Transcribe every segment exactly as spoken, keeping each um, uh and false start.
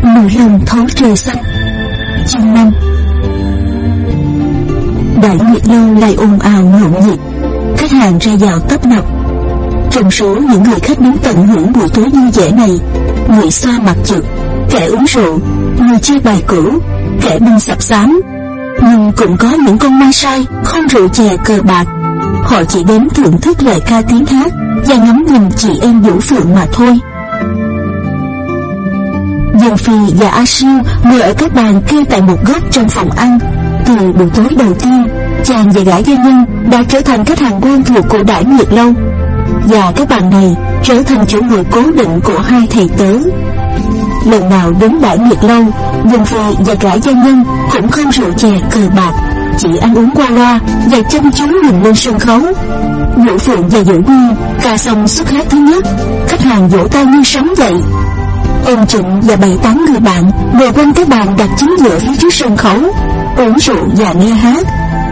nỗi lòng thấu trời xanh. Chương năm. Đại Nguyệt Lâu lại ồn ào nhộn nhịp, khách hàng ra vào tấp nập. Trong số những người khách đến tận hưởng buổi tối vui vẻ này, người xoa mặt trượt, kẻ uống rượu, người chơi bài cửu, kẻ bưng sập xám. Nhưng cũng có những con ma sai không rượu chè cờ bạc. Họ chỉ đến thưởng thức lời ca tiếng hát và ngắm nhìn chị em Vũ Phượng mà thôi. Dương Phi và A Siêu ngồi ở các bàn kê tại một góc trong phòng ăn. Từ buổi tối đầu tiên, chàng và gã gia nhân đã trở thành khách hàng quen thuộc của Đại Nguyệt Lâu, và các bàn này trở thành chỗ ngồi cố định của hai thầy tớ. Lần nào đến Đại Nguyệt Lâu, Dương Phi và gã gia nhân cũng không rượu chè cờ bạc, chỉ ăn uống qua loa và chăm chú nhìn lên sân khấu. Vũ Phượng và Vũ Nguyên ca xong suất hát thứ nhất, khách hàng vỗ tay như sấm dậy. Ông Trịnh và bảy tám người bạn ngồi quanh cái bàn đặt chính giữa phía trước sân khấu, uống rượu và nghe hát.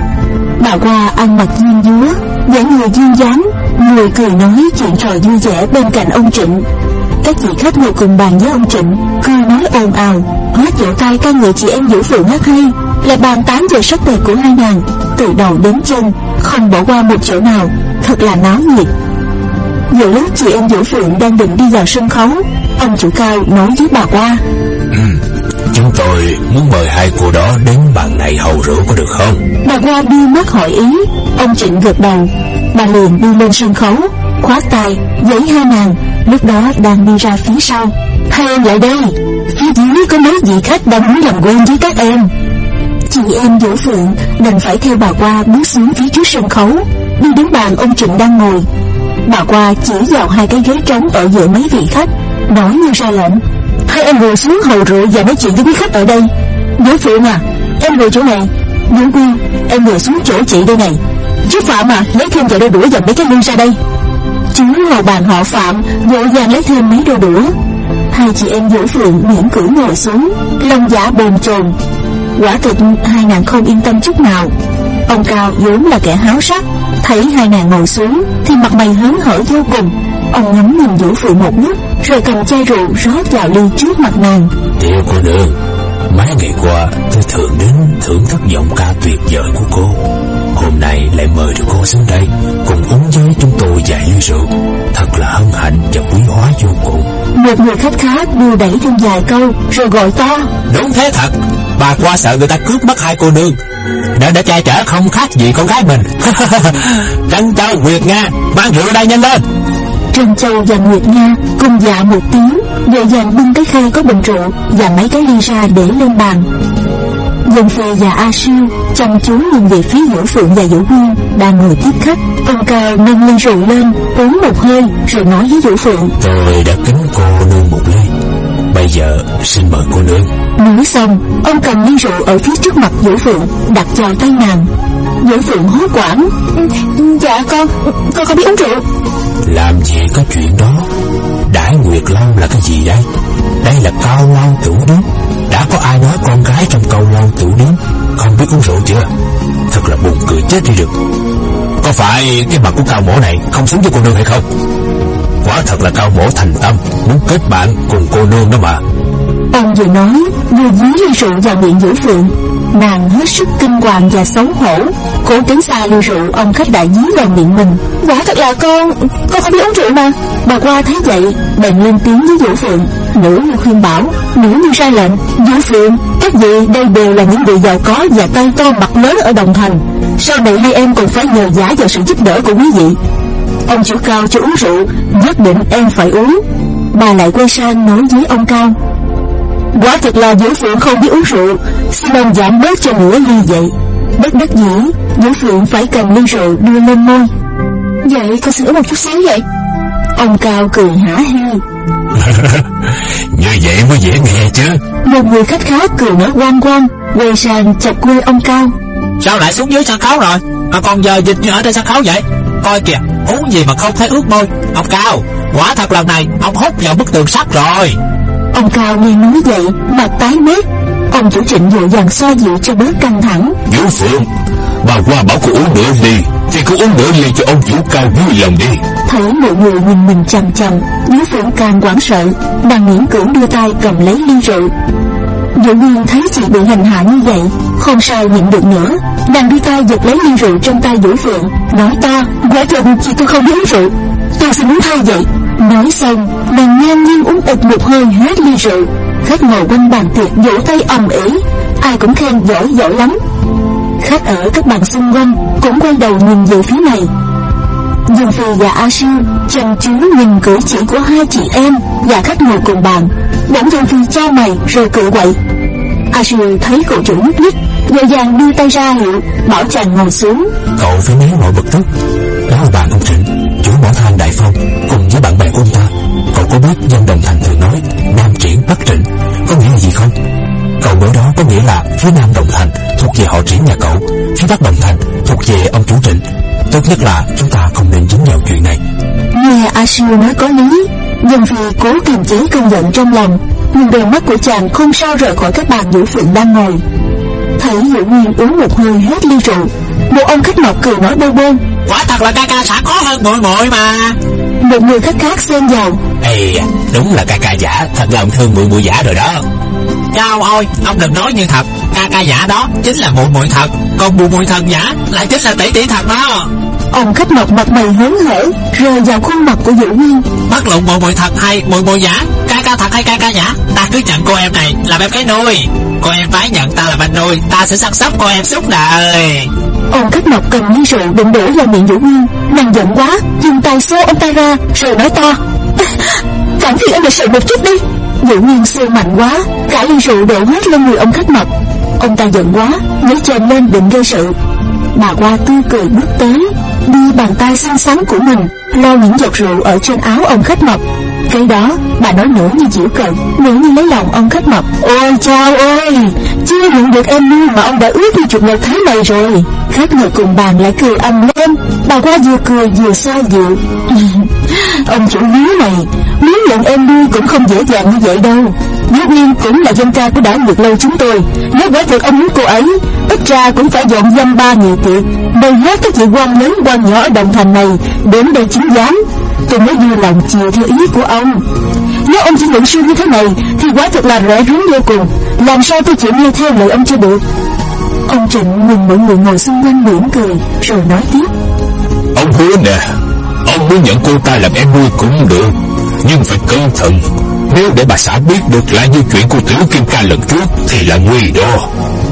Bà Hoa ăn mặc diêm dúa, vẻ người duyên dáng, ngồi cười nói chuyện trò vui vẻ bên cạnh ông Trịnh. Các vị khách ngồi cùng bàn với ông Trịnh cười nói ồn ào, hết vỗ tay ca ngợi chị em Vũ Phượng hát hay, lại bàn tán về sắc đẹp của hai nàng từ đầu đến chân, không bỏ qua một chỗ nào, thật là náo nhiệt. Giữa lúc chị em Vũ Phượng đang định đi vào sân khấu, ông chủ Cao nói với bà Hoa: ừ, chúng tôi muốn mời hai cô đó đến bàn này hầu rượu có được không? Bà Hoa đưa mắt hỏi ý. Ông Trịnh gật đầu. Bà liền đi lên sân khấu, khoát tay giấy hai nàng lúc đó đang đi ra phía sau: hai em lại đây, phía dưới có mấy vị khách đang muốn làm quen với các em. Chị em Vũ Phượng đành phải theo bà Hoa bước xuống phía trước sân khấu, đi đến bàn ông Trịnh đang ngồi. Bà Hoa chỉ vào hai cái ghế trống ở giữa mấy vị khách, nói như ra lệnh: hai em ngồi xuống hầu rượu và nói chuyện với quý khách ở đây. Vũ Phượng à, em ngồi chỗ này. Vũ Nguyên, em ngồi xuống chỗ chị đây này. Chú Phạm à, lấy thêm vài đôi đũa và mấy cái ly ra đây. Chú ngồi bàn họ Phạm vội vàng lấy thêm mấy đôi đũa. Hai chị em Vũ Phượng miễn cưỡng ngồi xuống, lòng dạ bồn chồn. Quả thực hai nàng không yên tâm chút nào. Ông Cao vốn là kẻ háo sắc, thấy hai nàng ngồi xuống thì mặt mày hớn hở vô cùng. Ông ngắm nhìn Vũ Phượng một lúc, rồi cầm chai rượu rót vào ly trước mặt nàng. Tiểu cô nương, mấy ngày qua tôi thường đến thưởng thức giọng ca tuyệt vời của cô. Hôm nay lại mời được cô xuống đây cùng uống với chúng tôi vài ly rượu, thật là hân hạnh và quý hóa vô cùng. Một người khách khác đưa đẩy thêm vài câu rồi gọi to: đúng thế thật, bà Qua sợ người ta cướp mất hai cô nương, để để trai trẻ không khác gì con gái mình. Trân Châu, Nguyệt Nga, mang rượu đây nhanh lên. Trân Châu và Nguyệt Nga cùng dạ một tiếng, vội vàng bưng cái khay có bình rượu và mấy cái ly ra để lên bàn. Dương Phi và A Siêu chăm chú nhìn về phía Vũ Phượng và Vũ Nguyên đang ngồi tiếp khách. Ông Cao nâng ly rượu lên uống một hơi rồi nói với Vũ Phượng: tôi đã kính cô nương một ly, bây giờ xin mời cô nương. Nói xong, ông cầm ly rượu ở phía trước mặt Vũ Phượng đặt vào tay nàng. Vũ Phượng hốt hoảng: dạ con, con không biết uống rượu. Làm gì có chuyện đó. Đại Nguyệt Lâu là cái gì đây? Đây là cao lâu tửu điếm. Đã có ai nói con gái trong cao lâu tửu điếm không biết uống rượu chưa? Thật là buồn cười chết đi được. Có phải cái mặt của Cao mổ này không xứng với cô nương hay không? Quả thật là Cao mổ thành tâm muốn kết bạn cùng cô nương đó mà. Ông vừa nói vừa dí ly rượu vào miệng Vũ Phượng. Nàng hết sức kinh hoàng và xấu hổ, cố tránh xa ly rượu ông khách đã dí vào miệng mình. Quả thật là con, con không biết uống rượu mà. Bà Qua thấy vậy bèn lên tiếng với Vũ Phượng, nửa như khuyên bảo, nửa như ra lệnh: Vũ Phượng, các vị đây đều là những người giàu có và tay to mặt lớn ở Đồng Thành, sau này hai em còn phải nhờ vả vào sự giúp đỡ của quý vị. Ông chủ Cao cho uống rượu, nhất định em phải uống. Bà lại quay sang nói với ông Cao: quả thật là Vũ Phượng không biết uống rượu, xin ông giảm bớt cho nửa ly vậy. Bất đắc dĩ, Vũ Phượng phải cầm ly rượu đưa lên môi. Vậy con xin uống một chút xíu vậy. Ông Cao cười hả hê. Như vậy mới dễ nghe chứ. Một người khách khác cười nói quang quang, quay sang chọc quê ông Cao: sao lại xuống dưới sân khấu rồi mà còn giờ dịch như ở trên sân khấu vậy? Coi kìa, uống gì mà không thấy ướt môi. Ông Cao, quả thật lần này ông hút vào bức tường sắt rồi. Ông Cao nghe nói vậy mặt tái mét. Ông chủ Trịnh vội vàng xoa dịu cho bớt căng thẳng: Vũ Phượng, bà Qua bảo cô uống nửa ly thì cô uống nửa ly cho ông chủ Cao vui lòng đi. Thấy mọi người nhìn mình chằm chằm, Vũ Phượng càng hoảng sợ, nàng miễn cưỡng đưa tay cầm lấy ly rượu. Vũ Nguyên thấy chị bị hành hạ như vậy, không sao nhịn được nữa, nàng đưa tay giật lấy ly rượu trong tay Vũ Phượng, nói to: "Quả thật chị tôi không uống rượu, tôi xin uống thay vậy." Nói xong, nàng ngang nhiên uống ực một hơi hết ly rượu. Khách ngồi quanh bàn tiệc vỗ tay ầm ĩ, ai cũng khen giỏi giỏi lắm. Khách ở các bàn xung quanh cũng quay đầu nhìn về phía này. Dương Phi và A Sư chăm chú nhìn cử chỉ của hai chị em và khách ngồi cùng bàn. Bỗng Dương Phi chau mày rồi cự quậy. A Sư thấy cậu chủ nhúc nhích, vội vàng đưa tay ra hiệu bảo chàng ngồi xuống. Cậu phải nén mọi bực tức. Đó là bạn ông Trịnh, chủ mỏ than Đại Phong, cùng với bạn bè của ông ta. Cậu có biết dân Đồng Thành thường nói Nam Triển Bắc Trịnh có nghĩa là gì không? Câu nói đó có nghĩa là phía Nam Đồng Thành thuộc về họ Triển nhà cậu, phía Bắc Đồng Thành thuộc về ông chủ Trịnh. Tốt nhất là chúng ta không nên dính vào chuyện này. Nghe A Sư nói có lý, Dương Phi cố kiềm chế cơn giận trong lòng, nhưng đôi mắt của chàng không sao rời khỏi các bàn Vũ Phượng đang ngồi. Thấy Vũ Nguyên uống một hơi hết ly rượu, một ông khách mọc cười nói bô bô: "Quả thật là ca ca xã có hơn muội muội mà." Một người khách khác xen vào: "Ê, đúng là ca ca giả, thật là ông thương muội muội giả rồi đó." "Chao ôi, ông đừng nói như thật, ca ca giả đó chính là muội muội thật, còn muội muội thật giả lại chính là tỷ tỷ thật đó." Ông khách mọc mặt mày hớn hở rơi vào khuôn mặt của Vũ Nguyên. "Bất luận muội muội thật hay muội muội giả, ca ca thật hay ca ca giả, ta cứ nhận cô em này làm em cái nuôi. Cô em phải nhận ta là bạn nuôi, ta sẽ săn sóc cô em suốt đời." Ông khách mọc cầm ly rượu định đổ vào miệng Vũ Nguyên, nàng giận quá dùng tay xô ông ta ra rồi nói to: "Cảm phiền em lịch sự một chút đi." Vũ Nguyên xô mạnh quá, cả ly rượu đổ hết lên người ông khách mọc. Ông ta giận quá nhấc chân lên định gây sự. Bà Hoa tươi cười bước tới, đưa bàn tay xinh xắn của mình lau những giọt rượu ở trên áo ông khách mập. Cái đó bà nói nửa như giễu cợt, nửa như lấy lòng ông khách mập. "Ôi chao ơi, chưa nhận được em nuôi mà ông đã ước đi chục lần thế này rồi." Khách ngồi cùng bàn lại cười ầm lên. Bà Hoa vừa cười vừa xoa dịu: "Ông chủ Hiếu này, muốn nhận em nuôi cũng không dễ dàng như vậy đâu. Hiếu Nguyên cũng là dân ca của Đảo Nguyệt Lâu chúng tôi. Nếu quả thật ông muốn cô ấy, ít ra cũng phải dọn dăm ba nhiều tiệc, mời hết các vị quan lớn quan nhỏ ở Đồng Thành này đến đây chứng giám. Tôi mới vui lòng chiều theo ý của ông. Nếu ông chỉ luận suy như thế này thì quả thật là rẻ rúng vô cùng. Làm sao tôi chịu nghe theo lời ông cho được." Ông Trịnh nhìn mọi người ngồi xung quanh mỉm cười rồi nói tiếp: "Ông hứa nè, ông muốn nhận cô ta làm em nuôi cũng được, nhưng phải cẩn thận. Nếu để bà xã biết được lại như chuyện của Tiểu Kim Ca lần trước thì là nguy đó."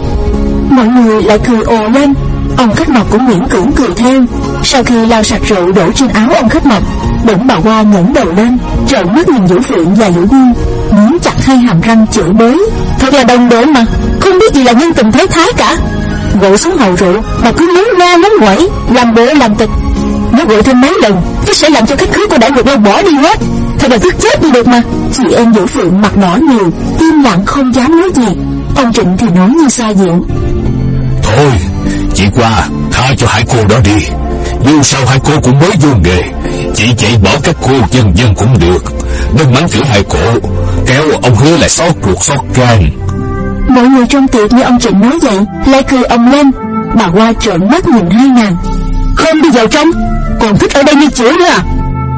Mọi người lại cười ồ lên. Ông khách mập cũng miễn cưỡng cười theo. Sau khi lau sạch rượu đổ trên áo ông khách mập, bỗng bà Hoa ngẩng đầu lên, trợn mắt nhìn Vũ Phượng và Vũ Nguyên, miếng chặt hai hàm răng chửi bới: "Thật là đồng độn mà, không biết gì là nhân tình thế thái cả. Gội xuống hầu rượu mà cứ muốn ra muốn quẩy, làm bộ làm tịch. Nếu gội thêm mấy lần, chắc sẽ làm cho khách khứa của Đại Nguyệt Lâu bỏ đi hết. Thật là tức chết đi được mà." Chị em Vũ Phượng mặt đỏ nhiều, im lặng không dám nói gì. Ông Trịnh thì nói như xoa dịu: "Thôi, chị Hoa, tha cho hai cô đó đi. Dù sao hai cô cũng mới vô nghề, chị chạy bỏ các cô dân dân cũng được. Đừng mắng chửi hai cô, kéo ông Hứa lại xót ruột xót gan." Mọi người trong tiệc nghe ông Trịnh nói vậy lại cười ầm lên. Bà Hoa trợn mắt nhìn hai nàng: "Không đi vào trong, còn thích ở đây như chửi nữa à?"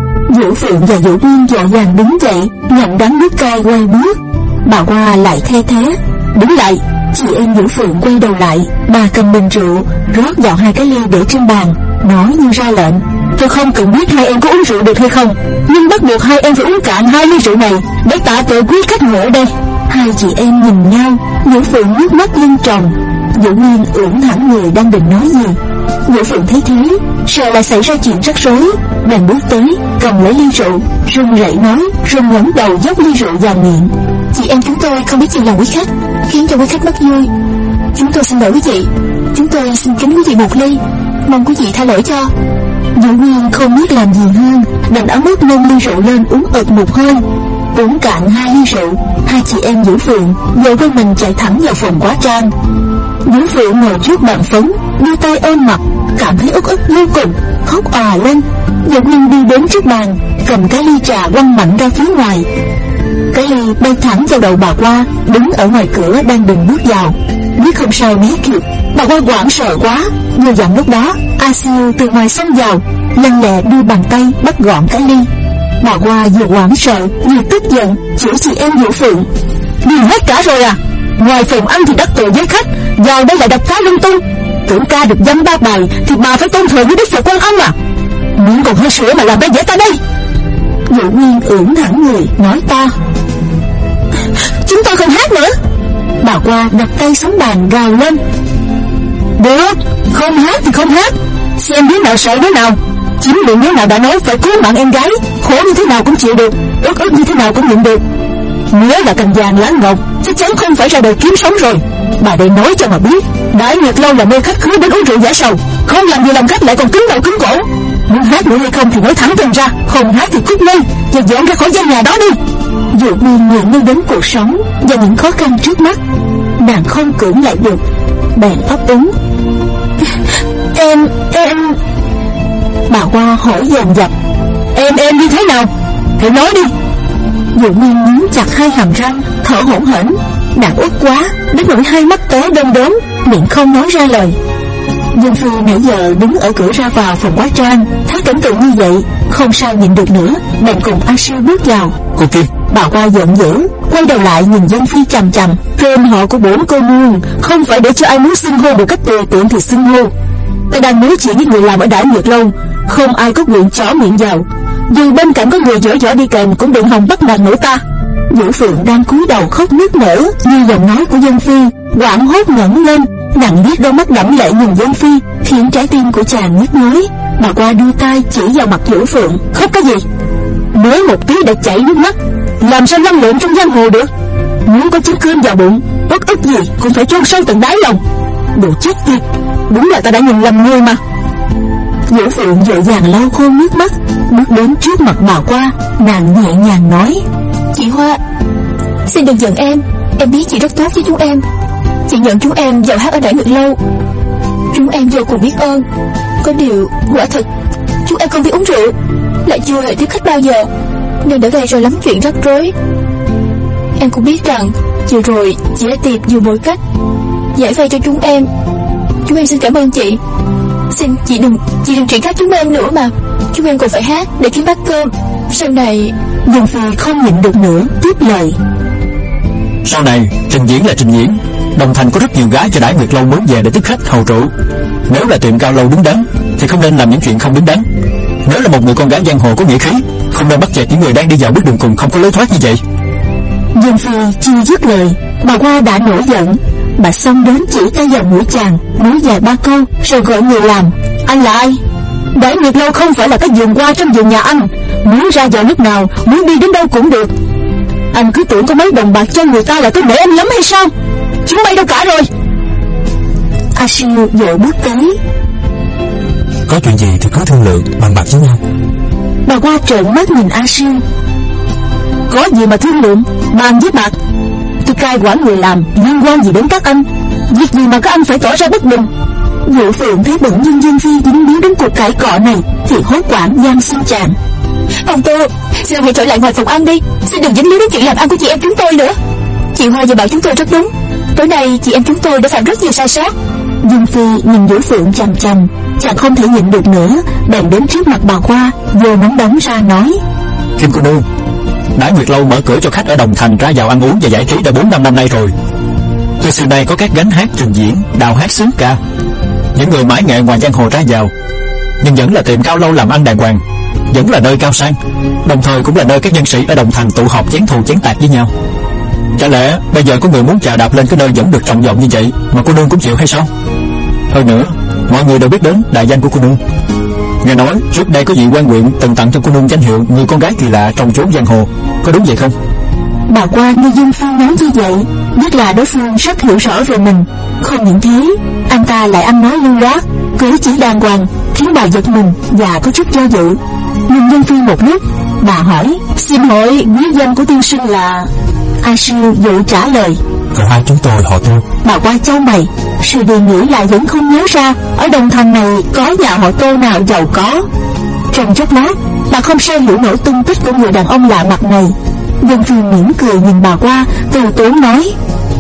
Vũ Phượng và Vũ Nguyên vội vàng đứng dậy, nhận đắng nước cay quay bước. Bà Hoa lại thay thế: "Đứng lại." Chị em Vũ Phượng quay đầu lại, bà cầm bình rượu rót vào hai cái ly để trên bàn, nói như ra lệnh: "Tôi không cần biết hai em có uống rượu được hay không, nhưng bắt buộc hai em phải uống cạn hai ly rượu này để tạ tội quý khách ngồi ở đây." Hai chị em nhìn nhau, Vũ Phượng nước mắt lưng tròng, Vũ Nguyên ưỡn thẳng người đang định nói gì. Vũ Phượng thấy thế, sợ lại xảy ra chuyện rắc rối, bèn bước tới cầm lấy ly rượu, run rẩy nói, rồi ngẩng đầu dốc ly rượu vào miệng: "Chị em chúng tôi không biết chiều lòng quý khách, khiến cho quý khách mất vui. Chúng tôi xin lỗi quý vị, chúng tôi xin kính quý vị một ly, mong quý vị tha lỗi cho." Vũ Nguyên không biết làm gì hơn, đành ấm ức nâng ly rượu lên uống ực một hơi. Uống cạn hai ly rượu, hai chị em Vũ Phượng vội vây mình chạy thẳng vào phòng hóa trang. Vũ Phượng ngồi trước bàn phấn, đưa tay ôm mặt, cảm thấy uất ức vô cùng, khóc òa lên. Vũ Nguyên đi đến trước bàn, cầm cái ly trà quăng mạnh ra phía ngoài. Cái ly bay thẳng vào đầu bà Hoa đứng ở ngoài cửa đang định bước vào. Biết không sao né kịp, bà Hoa hoảng sợ quá. Vừa dặn lúc đó, A Siêu từ ngoài xông vào, lanh lẹ đưa bàn tay bắt gọn cái ly. Bà Hoa vừa hoảng sợ vừa tức giận, chửi chị em Vũ Phượng. Đi hết cả rồi à? Ngoài phòng ăn thì đắc tội với khách, vào đây lại đập phá lung tung. Tưởng ca được dăm ba bài thì bà phải tôn thờ với Đức Phật Quan Âm à? Miệng còn hơi sữa mà làm bé dễ ta đây. Vũ Nguyên ưỡn thẳng người nói to. Chúng tôi không hát nữa. Bà Hoa đặt tay xuống bàn gào lên. Được, không hát thì không hát, xem đứa nào sợ đứa nào. Chính miệng đứa nào đã nói phải cứu mạng em gái, khổ như thế nào cũng chịu được, ức ức như thế nào cũng nhịn được. Nếu là cành vàng lá ngọc, chắc chắn không phải ra đời kiếm sống rồi. Bà đây nói cho mà biết, Đại Nguyệt Lâu là nơi khách khứa đến uống rượu giải sầu, không làm gì làm khách lại còn cứng đầu cứng cổ. Muốn hát nữa hay không thì nói thẳng tên ra, không hát thì cút ngay và dọn ra khỏi gian nhà đó đi. Vũ Nguyên nghĩ ngay đến cuộc sống và những khó khăn trước mắt, nàng không cưỡng lại được, bèn ấp úng. Em, em... Bà Hoa hỏi dồn dập. Em, em như thế nào? Hãy nói đi. Vũ Nguyên nhíu chặt hai hàm răng, thở hổn hển. Nàng uất quá, đến nỗi hai mắt té đom đóm, miệng không nói ra lời. Dương Phi nãy giờ đứng ở cửa ra vào phòng hóa trang, thấy cảnh tượng như vậy, không sao nhịn được nữa, bèn cùng A Sư bước vào. Cô Kim. Bà Hoa giận dữ, quay đầu lại nhìn Dương Phi chằm chằm. Tên họ của bốn cô nương không phải để cho ai muốn xưng hô một cách tùy tiện thì xưng hô. Ta đang nói chuyện với người làm ở Đại Nguyệt Lâu, không ai có quyền chỏ miệng vào. Dù bên cạnh có người dở dở đi kèm cũng đừng hòng bắt nạt nổi ta. Vũ Phượng đang cúi đầu khóc nức nở như giọng nói của Dương Phi hoảng hốt ngẩng lên, nàng liếc đôi mắt đẫm lệ nhìn Dương Phi, khiến trái tim của chàng nhức nhối. Bà Hoa đưa tay chỉ vào mặt Vũ Phượng. Khóc cái gì? Mới một tí đã chảy nước mắt, làm sao lăn lộn trong giang hồ được? Muốn có chiếc cơm vào bụng, uất ức gì cũng phải chôn sâu tận đáy lòng. Đồ chết tiệt, đúng là ta đã nhìn lầm người mà. Vũ Phượng dội vàng lau khô nước mắt, bước đến trước mặt bà Hoa, nàng nhẹ nhàng nói. Chị Hoa, xin đừng giận em, em biết chị rất tốt với chúng em. Chị nhận chúng em vào hát ở Đại Nguyệt Lâu, chúng em vô cùng biết ơn. Có điều quả thật chúng em không biết uống rượu, lại chưa hề tiếp khách bao giờ, nên đã gây ra lắm chuyện rắc rối. Em cũng biết rằng chiều rồi chị đã tìm nhiều mọi cách giải vây cho chúng em. Chúng em xin cảm ơn chị. Xin chị đừng chị đừng triển khai chúng em nữa mà. Chúng em còn phải hát để kiếm bát cơm. Sau này... Dương Phi không nhịn được nữa tiếp lời. Sau này trình diễn là trình diễn, Đồng Thành có rất nhiều gái cho Đại Nguyệt Lâu muốn về để tiếp khách hầu rượu. Nếu là tiệm cao lâu đứng đắn thì không nên làm những chuyện không đứng đắn. Nếu là một người con gái giang hồ có nghĩa khí, không nên bắt chẹt những người đang đi vào bước đường cùng không có lối thoát như vậy. Dương Phi chưa dứt lời, bà Hoa đã nổi giận. Bà xông đến chỉ tay vào mũi chàng, nói vài ba câu rồi gọi người làm. Anh là ai? Đại Nguyệt Lâu không phải là cái vườn hoa trong vườn nhà anh, muốn ra vào lúc nào, muốn đi đến đâu cũng được. Anh cứ tưởng có mấy đồng bạc cho người ta là tôi nể anh lắm hay sao? Chúng bay đâu cả rồi? A Siêu vội bước tới. Có chuyện gì thì cứ thương lượng bàn bạc với nhau. Bà Hoa trợn mắt nhìn A Siêu. Có gì mà thương lượng, bàn với bạc. Tôi cai quản người làm, liên quan gì đến các anh? Việc gì mà các anh phải tỏ ra bất bình? Vũ Phượng thấy bỗng nhiên Dương Phi dính líu đến cuộc cãi cọ này thì hốt hoảng van xin chàng. Ông Tô, xin ông hãy trở lại ngoài phòng ăn đi, xin đừng dính líu đến chuyện làm ăn của chị em chúng tôi nữa. Chị Hoa vừa bảo chúng tôi rất đúng, tối nay chị em chúng tôi đã phạm rất nhiều sai sót. Dương Phi nhìn Vũ Phượng chằm chằm, chàng không thể nhịn được nữa, bèn đến trước mặt bà Hoa, vừa nắm đấm ra nói. Kim cô nương, Đại Nguyệt Lâu mở cửa cho khách ở Đồng Thành ra vào ăn uống và giải trí đã bốn năm năm nay rồi. Từ xưa nay có các gánh hát trình diễn, đào hát sướng ca, những người mãi nghệ ngoài giang hồ ra vào, nhưng vẫn là tiệm cao lâu làm ăn đàng hoàng, vẫn là nơi cao sang, đồng thời cũng là nơi các nhân sĩ ở Đồng Thành tụ họp chén thù chén tạc với nhau. Chả lẽ bây giờ có người muốn chà đạp lên cái nơi vẫn được trọng vọng như vậy mà cô nương cũng chịu hay sao? Hơn nữa, mọi người đều biết đến đại danh của cô nương. Nghe nói trước đây có vị quan huyện từng tặng cho cô nương danh hiệu người con gái kỳ lạ trong chốn giang hồ, có đúng vậy không? Bà Hoa nghe Dương Phi nói như vậy, biết là đối phương rất hiểu rõ về mình. Không những thế, anh ta lại ăn nói lưu loát, cử chỉ đàng hoàng, khiến bà giật mình và có chút do dự. Nhìn Dương Phi một lúc, bà hỏi. Xin hỏi quý danh của tiên sinh là? A Siêu vội trả lời. Cậu hai chúng tôi họ Tô. Bà Hoa chau mày, sự đi nghĩ lại vẫn không nhớ ra ở Đồng Thành này có nhà họ Tô nào giàu có. Trong chốc lát, bà không sao hiểu nổi tung tích của người đàn ông lạ mặt này. Dương Phi mỉm cười nhìn bà Hoa, từ tốn nói.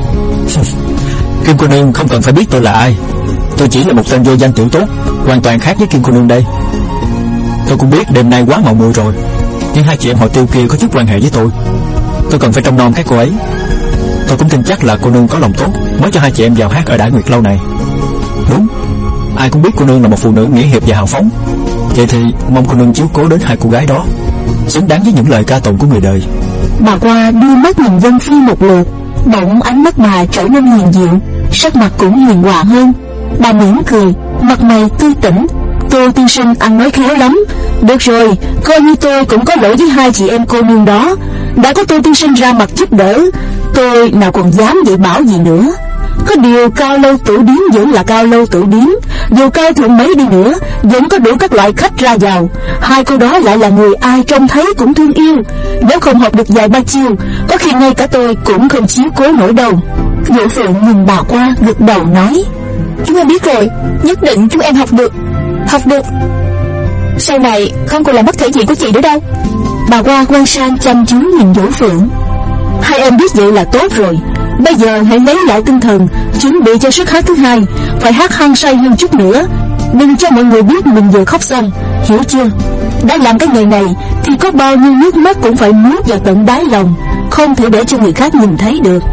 Kim cô nương không cần phải biết tôi là ai, tôi chỉ là một tên vô danh tiểu tốt, hoàn toàn khác với Kim cô nương đây. Tôi cũng biết đêm nay quá mạo muội rồi, Nhưng hai chị em họ Tiêu kia có chút quan hệ với tôi. Tôi cần phải trông nom các cô ấy. Tôi cũng tin chắc là cô nương có lòng tốt mới cho hai chị em vào hát ở Đại Nguyệt Lâu này. Đúng, ai cũng biết cô nương là một phụ nữ nghĩa hiệp và hào phóng. Vậy thì mong cô nương chiếu cố đến hai cô gái đó, xứng đáng với những lời ca tụng của người đời. Bà Qua đưa mắt nhìn Vân Phi một lượt, bỗng ánh mắt bà trở nên hiền dịu, sắc mặt cũng hiền hòa hơn. Bà mỉm cười, mặt mày tươi tỉnh. Tô tiên sinh ăn nói khéo lắm. Được rồi, coi như tôi cũng có lỗi với hai chị em cô nương đó. Đã có Tô tiên sinh ra mặt giúp đỡ, tôi nào còn dám dạy bảo gì nữa. Có điều Cao Lâu Tử Điếm vẫn là Cao Lâu Tử Điếm, dù cao thượng mấy đi nữa vẫn có đủ các loại khách ra vào. Hai cô đó lại là người ai trông thấy cũng thương yêu. Nếu không học được vài ba chiêu, có khi ngay cả tôi cũng không chiếu cố nổi đâu. Vũ Phượng nhìn bà Qua gật đầu nói: Chúng em biết rồi, nhất định chúng em học được. Học được sau này không còn là mất thể diện của chị nữa đâu. Bà Qua quay sang chăm chú nhìn Vũ Phượng. Hai em biết vậy là tốt rồi. Bây giờ hãy lấy lại tinh thần, chuẩn bị cho suất hát thứ hai. Phải hát hăng say hơn chút nữa, đừng cho mọi người biết mình vừa khóc xong, hiểu chưa? Đã làm cái nghề này thì có bao nhiêu nước mắt cũng phải nuốt vào tận đáy lòng, không thể để cho người khác nhìn thấy được.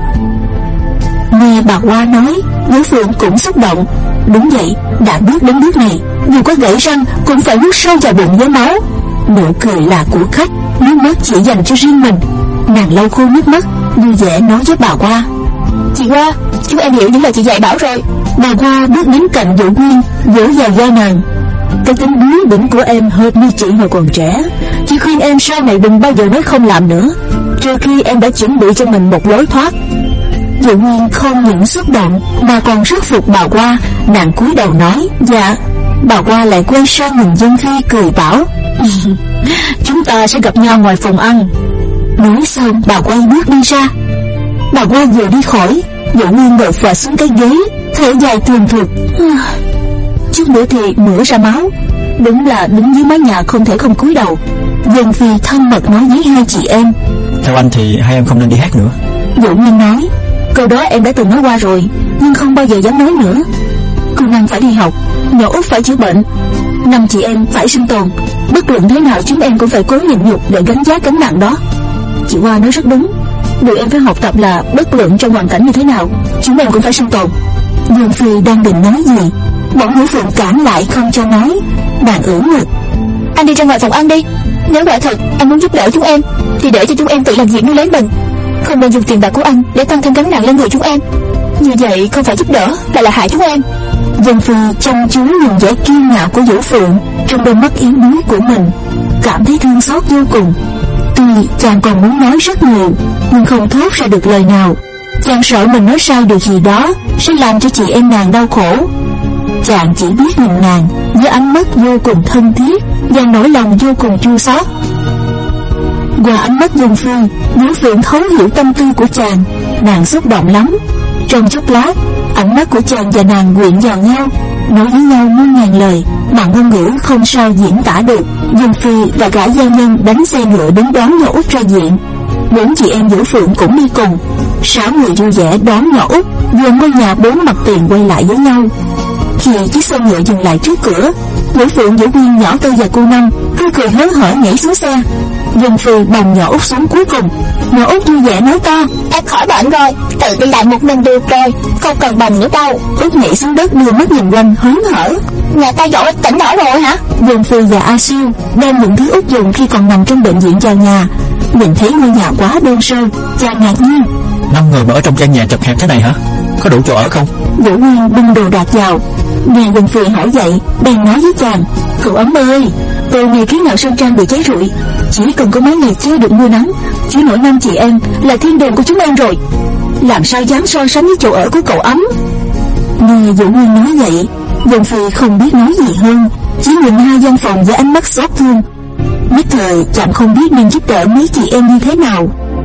Nghe bà Hoa nói, Vũ Phượng cũng xúc động. Đúng vậy, đã bước đến bước này, dù có gãy răng cũng phải nuốt sâu vào bụng với máu. Nụ cười là của khách, nước mắt chỉ dành cho riêng mình. Nàng lau khô nước mắt, vui vẻ nói với bà Hoa: Chị Hoa, chúng em hiểu những lời chị dạy bảo rồi. Bà Hoa bước đến cạnh Vũ Nguyên, vỗ vào vai nàng. Cái tính bướng bỉnh của em hợp như chị hồi còn trẻ. Chị khuyên em sau này đừng bao giờ nói không làm nữa, trừ khi em đã chuẩn bị cho mình một lối thoát. Vũ Nguyên không những xúc động mà còn rất phục bà Hoa. Nàng cúi đầu nói: Dạ. Bà Hoa lại quay sang nhìn Vân Phi cười bảo: Chúng ta sẽ gặp nhau ngoài phòng ăn. Nói xong bà quay bước đi ra. Bà Hoa vừa đi khỏi, Vũ Nguyên ngồi phà xuống cái ghế, thở dài thường thượt. Chút nữa thì mửa ra máu. Đúng là đứng dưới mái nhà không thể không cúi đầu. Vân Phi thân mật nói với hai chị em: Theo anh thì hai em không nên đi hát nữa. Vũ Nguyên nói: Câu đó em đã từng nói qua rồi, nhưng không bao giờ dám nói nữa. Cô Năng phải đi học, nhỏ Út phải chữa bệnh, năm chị em phải sinh tồn. Bất luận thế nào chúng em cũng phải cố nhịn nhục để gánh vác gánh nặng đó. Chị Hoa nói rất đúng, điều em phải học tập là bất luận trong hoàn cảnh như thế nào, chúng em cũng phải sinh tồn. Dương Phi đang định nói gì, bỗng Vũ Phượng cản lại không cho nói. Nàng ưỡn ngực: Anh đi ra ngoài phòng ăn đi. Nếu quả thật anh muốn giúp đỡ chúng em thì để cho chúng em tự làm việc nuôi lấy mình, không nên dùng tiền bạc của anh để tăng thêm gánh nặng lên người chúng em. Như vậy không phải giúp đỡ mà là hại chúng em. Dương Phi chăm chú nhìn vẻ kiêu ngạo của Vũ Phượng trong đôi mắt yếu đuối của mình, cảm thấy thương xót vô cùng. Tuy chàng còn muốn nói rất nhiều, nhưng không thốt ra được lời nào. Chàng sợ mình nói sai được gì đó sẽ làm cho chị em nàng đau khổ. Chàng chỉ biết nhìn nàng với ánh mắt vô cùng thân thiết và nỗi lòng vô cùng chua xót. Qua ánh mắt Dương Phi, Vũ Phượng thấu hiểu tâm tư của chàng. Nàng xúc động lắm. Trong chốc lát, ánh mắt của chàng và nàng quyện vào nhau, nói với nhau muôn ngàn lời mà ngôn ngữ không sao diễn tả được. Dương Phi và gã gia nhân đánh xe ngựa đến đón nhỏ Út ra viện. Bốn chị em Vũ Phượng cũng đi cùng. Sáu người vui vẻ đón nhỏ Út vừa ngôi nhà bốn mặt tiền quay lại với nhau. Khi chiếc xe ngựa dừng lại trước cửa, Vũ Phượng, Vũ Nguyên, nhỏ Tư và cô Năm tươi cười hớn hở nhảy xuống xe. Dương Phi bồng nhỏ Út xuống cuối cùng. Nhỏ Út vui vẻ nói to: Em khỏi bệnh rồi, tự đi lại một mình được rồi, không cần bồng nữa đâu. Út nhảy xuống đất đưa mắt nhìn quanh hớn hở. Nhà ta dỗ tỉnh nổi rồi hả? Dương Phi và A Siêu đem những thứ Út dùng khi còn nằm trong bệnh viện vào nhà. Nhìn thấy ngôi nhà quá đơn sơ, chàng ngạc nhiên. Năm người mà ở trong căn nhà chật hẹp thế này hả? Có đủ chỗ ở không? Vũ Nguyên bưng đồ đạc vào. Nghe Dương Phi hỏi vậy, bèn nói với chàng: Cậu Ấm ơi, từ ngày kiến ngạo sơn trang bị cháy rụi, chỉ cần có mấy ngày chưa được mưa nắng, chỉ nổi năm chị em là thiên đường của chúng em rồi. Làm sao dám so sánh với chỗ ở của cậu Ấm? Nghe Vũ Nguyên nói vậy, Dương Phi không biết nói gì hơn, chỉ nhìn hai gian phòng với ánh mắt xót thương. Nhất thời chàng không biết nên giúp đỡ mấy chị em như thế nào.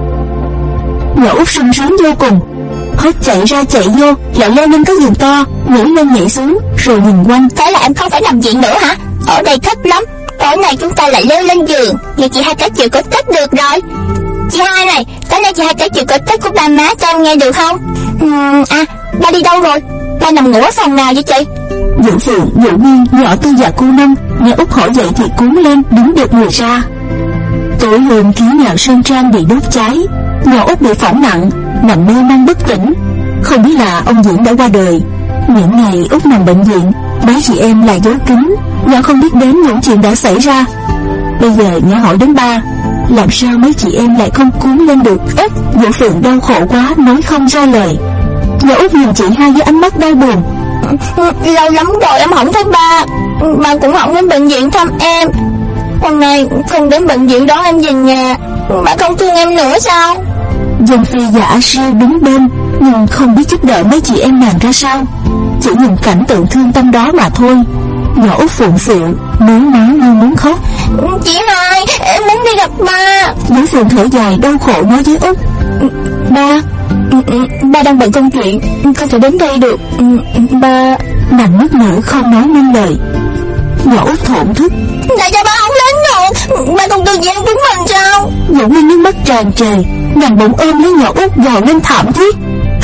Nhỏ Út sung sướng vô cùng, hết chạy ra chạy vô, lại leo lên cái giường to, nhảy lên nhảy xuống, rồi nhìn quanh. Thế là em không phải nằm viện nữa hả? Ở đây thích lắm, tối nay chúng ta lại leo lên giường. Vậy chị hai cái chịu cổ tích được rồi. Chị hai này, tối nay chị hai cái chịu cổ tích của ba má cho em nghe được không? Uhm, à, ba đi đâu rồi? Ba nằm ngủ ở phòng nào vậy chị? Vũ Phượng, Vũ Nguyên, nhỏ Tư và cô Năm nghe Út hỏi vậy thì cuốn lên đứng được người ra. Tối hôm kiến nhạo Sơn Trang bị đốt cháy, nhỏ Út bị phỏng nặng, nằm mơ man bất tỉnh. Không biết là ông Diễn đã qua đời. Những ngày Út nằm bệnh viện, mấy chị em lại giấu kín, nhỏ không biết đến những chuyện đã xảy ra. Bây giờ nhỏ hỏi đến ba, làm sao mấy chị em lại không cuốn lên được Út? Vũ Phượng đau khổ quá nói không ra lời. Nhỏ Út nhìn chị hai với ánh mắt đau buồn. Lâu lắm rồi em không thấy ba, ba cũng không đến bệnh viện thăm em. Hôm nay không đến bệnh viện đón em về nhà, ba không thương em nữa sao? Dân Phi và A Siêu đứng bên, nhưng không biết giúp đỡ mấy chị em nàng ra sao. Chỉ nhìn cảnh tượng thương tâm đó mà thôi. Nhỏ Út phụng phượng, muốn nói như muốn khóc. Chị hai, em muốn đi gặp ba. Vũ Phượng thở dài đau khổ nói với Út. Ba, ba đang bận công chuyện, không thể đến đây được. Ba... Nàng nức nở không nói nên lời. Nhỏ Út thổn thức. Tại sao ba không đến rồi? Ba không được gì em chúng mình sao? Vũ Nguyên nước mắt tràn trề, nàng bỗng ôm lấy nhỏ Út gào lên thảm thiết.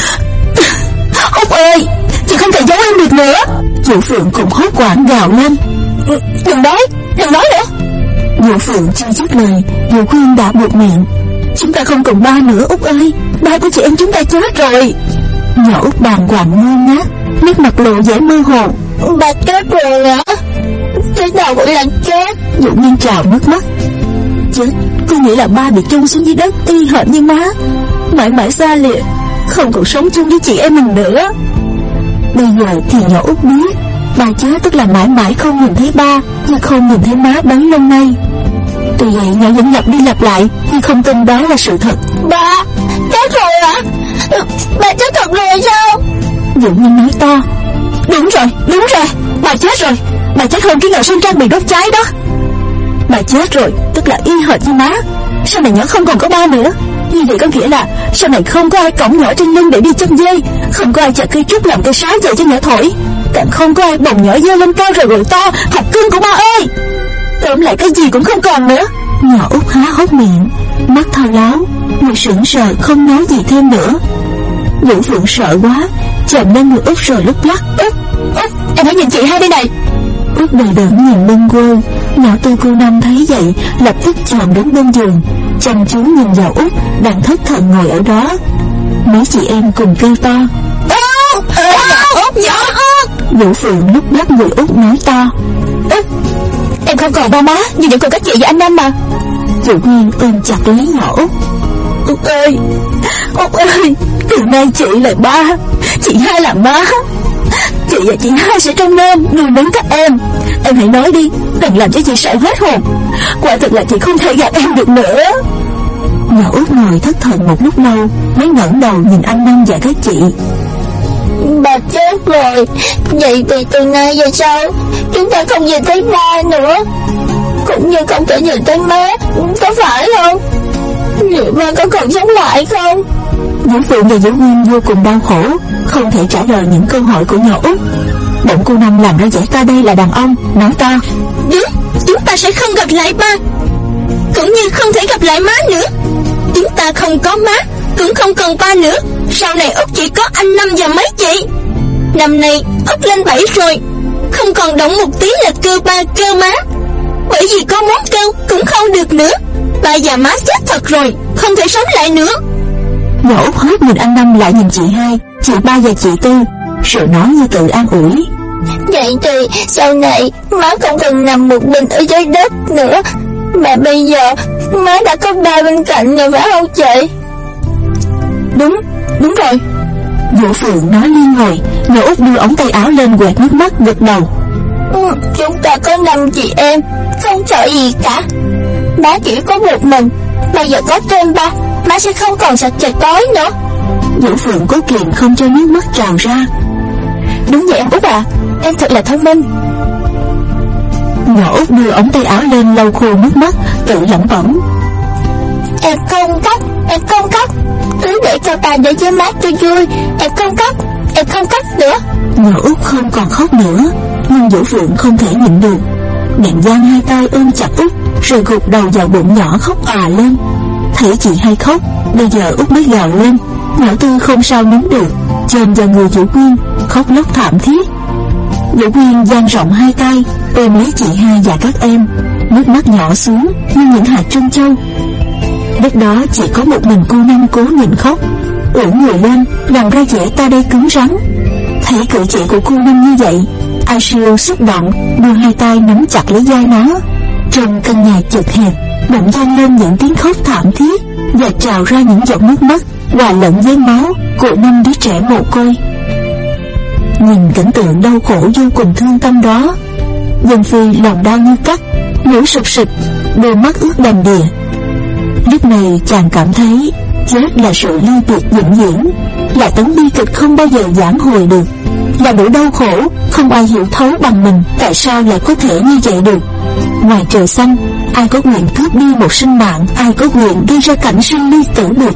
Út ơi, chị không thể giấu em được nữa. Vũ Phượng cũng hốt hoảng gào lên. Đừng nói, đừng nói nữa. Vũ Phượng chưa dứt lời, Vũ Khuyên đã buộc miệng. Chúng ta không còn ba nữa Út ơi, ba của chị em chúng ta chết rồi. Nhỏ Út bàng hoàng ngơ ngác, nét mặt lộ vẻ mơ hồ. Ba chết rồi hả? Thế nào gọi là chết? Vũ Nguyên trào nước mắt. Chết có nghĩa là ba bị chôn xuống dưới đất y hệt như má, mãi mãi xa lìa, không còn sống chung với chị em mình nữa. Bây giờ thì nhỏ Út biết, ba chết tức là mãi mãi không nhìn thấy ba, và không nhìn thấy má bấy lâu nay. Tuy vậy nhỏ vẫn lặp đi lặp lại, nhưng không tin đó là sự thật. Ba chết rồi hả? Ba chết thật rồi sao? Vũ Nguyên nói to. Đúng rồi, đúng rồi, bà chết rồi. Bà chết hôm cái ngạo Sơn Trang bị đốt cháy đó. Bà chết rồi, tức là y hệt như má. Sau này nhỏ không còn có ba nữa. Như vậy có nghĩa là sau này không có ai cõng nhỏ trên lưng để đi chân dây, không có ai chặt cây trúc làm cây sáo dậy cho nhỏ thổi, càng không có ai bồng nhỏ dơ lên cao rồi gọi to học cưng của ba ơi. Tóm lại cái gì cũng không còn nữa. Nhỏ Út há hốc miệng, mắt thao láo, người sững sờ không nói gì thêm nữa. Vũ Phượng sợ quá, chồm lên người Út rồi lúc lắc. Út, Út, em hãy nhìn chị hai đây này. Út đờ đẫn nhìn lưng quơ. Nhỏ Tư cô Năm thấy vậy lập tức chồm đến bên giường, chăm chú nhìn vào Út đang thất thần ngồi ở đó. Mấy chị em cùng kêu to. Út, Út, nhỏ Út. Vũ Phượng lúc bắt người Út nói to. Út, em không còn ba má, nhưng vẫn còn các chị và anh em mà. Vũ Nguyên ôm chặt lấy nhỏ Út. Út ơi, Út ơi, từ nay chị là ba, chị hai là má. Chị và chị hai sẽ trông nom nuôi nấng các em. Em hãy nói đi, đừng làm cho chị sợ hết hồn. Quả thật là chị không thể gặp em được nữa. Nhỏ Út ngồi thất thần một lúc lâu mới ngẩng đầu nhìn anh Năm và các chị. Bà chết rồi, vậy thì từ nay về sau chúng ta không nhìn thấy ba nữa, cũng như không thể nhìn thấy má, có phải không? Liệu ba có còn sống lại không? Vũ Phượng và Vũ Nguyên vô cùng đau khổ, không thể trả lời những câu hỏi của nhỏ Út. Bỗng cô Năm làm ra vẻ ta đây là đàn ông, nói to. Đúng, chúng ta sẽ không gặp lại ba, cũng như không thể gặp lại má nữa. Chúng ta không có má, cũng không cần ba nữa. Sau này Út chỉ có anh Năm và mấy chị. Năm nay Út lên bảy rồi, không còn động một tí là kêu ba kêu má, bởi vì có muốn kêu cũng không được nữa. Ba và má chết thật rồi, không thể sống lại nữa. Nhỏ Út hết nhìn anh Năm lại nhìn chị hai, chị ba và chị Tư, rồi nói như tự an ủi. Vậy thì sau này má không cần nằm một mình ở dưới đất nữa, mà bây giờ má đã có ba bên cạnh rồi phải không chị? Đúng, đúng rồi. Vũ Phượng nói liên hồi. Nhỏ Út đưa ống tay áo lên quẹt nước mắt gật đầu. Ừ, chúng ta có năm chị em, không sợ gì cả. Má chỉ có một mình, bây giờ có thêm ba, má sẽ không còn sợ trời tối nữa. Vũ Phượng cố kiềm không cho nước mắt trào ra. Đúng vậy em Út à, em thật là thông minh. Nhỏ Út đưa ống tay áo lên lau khô nước mắt, tự lẩm bẩm. Em không khóc, em không khóc, cứ để cho ta để với má cho vui. Em không khóc, em không khóc nữa. Nhỏ Út không còn khóc nữa, nhưng Vũ Phượng không thể nhịn được, nàng giang hai tay ôm chặt Út, rồi gục đầu vào bụng nhỏ khóc òa lên. Thấy chị hai khóc, bây giờ Út mới gào lên. Nhỏ Tư không sao nín được, chồm vào người Vũ Quyên, khóc lóc thảm thiết. Vũ Quyên dang rộng hai tay ôm lấy chị hai và các em, nước mắt nhỏ xuống như những hạt trân châu. Lúc đó chỉ có một mình cô Năm cố nhìn khóc, ưỡn người lên làm ra vẻ ta đây cứng rắn. Thấy cử chỉ của cô Năm như vậy, Ashio xúc động đưa hai tay nắm chặt lấy vai nó. Trong căn nhà chật hẹp bỗng vang lên những tiếng khóc thảm thiết và trào ra những giọt nước mắt hòa lẫn với máu của năm đứa trẻ mồ côi. Nhìn cảnh tượng đau khổ vô cùng thương tâm đó, Dân Phi lòng đau như cắt, mũi sụp sịt, đôi mắt ướt đầm đìa. Lúc này chàng cảm thấy chết là sự ly biệt vĩnh viễn, là tấn bi kịch không bao giờ giảng hồi được, là nỗi đau khổ không ai hiểu thấu bằng mình. Tại sao lại có thể như vậy được? Ngoài trời xanh, ai có quyền cướp đi một sinh mạng, ai có quyền gây ra cảnh sinh ly tử biệt?